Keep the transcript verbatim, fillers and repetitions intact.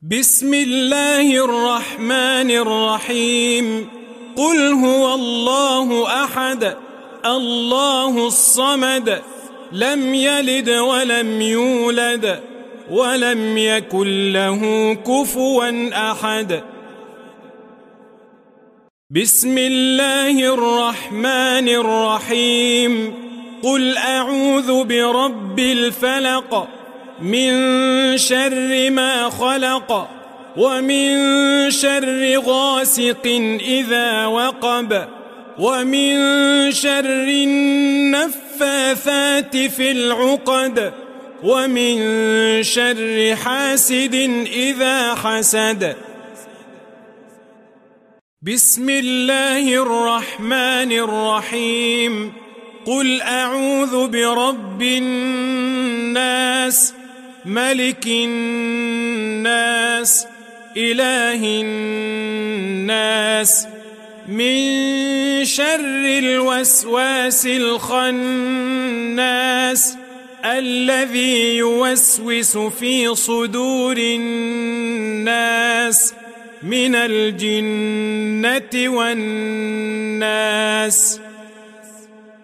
بسم الله الرحمن الرحيم. قل هو الله أحد الله الصمد لم يلد ولم يولد ولم يكن له كفوا أحد. بسم الله الرحمن الرحيم. قل أعوذ برب الفلق من شر ما خلق ومن شر غاسق إذا وقب ومن شر النفاثات في العقد ومن شر حاسد إذا حسد. بسم الله الرحمن الرحيم. قل أعوذ برب الناس ملك الناس إله الناس من شر الوسواس الخناس الذي يوسوس في صدور الناس من الجنة والناس.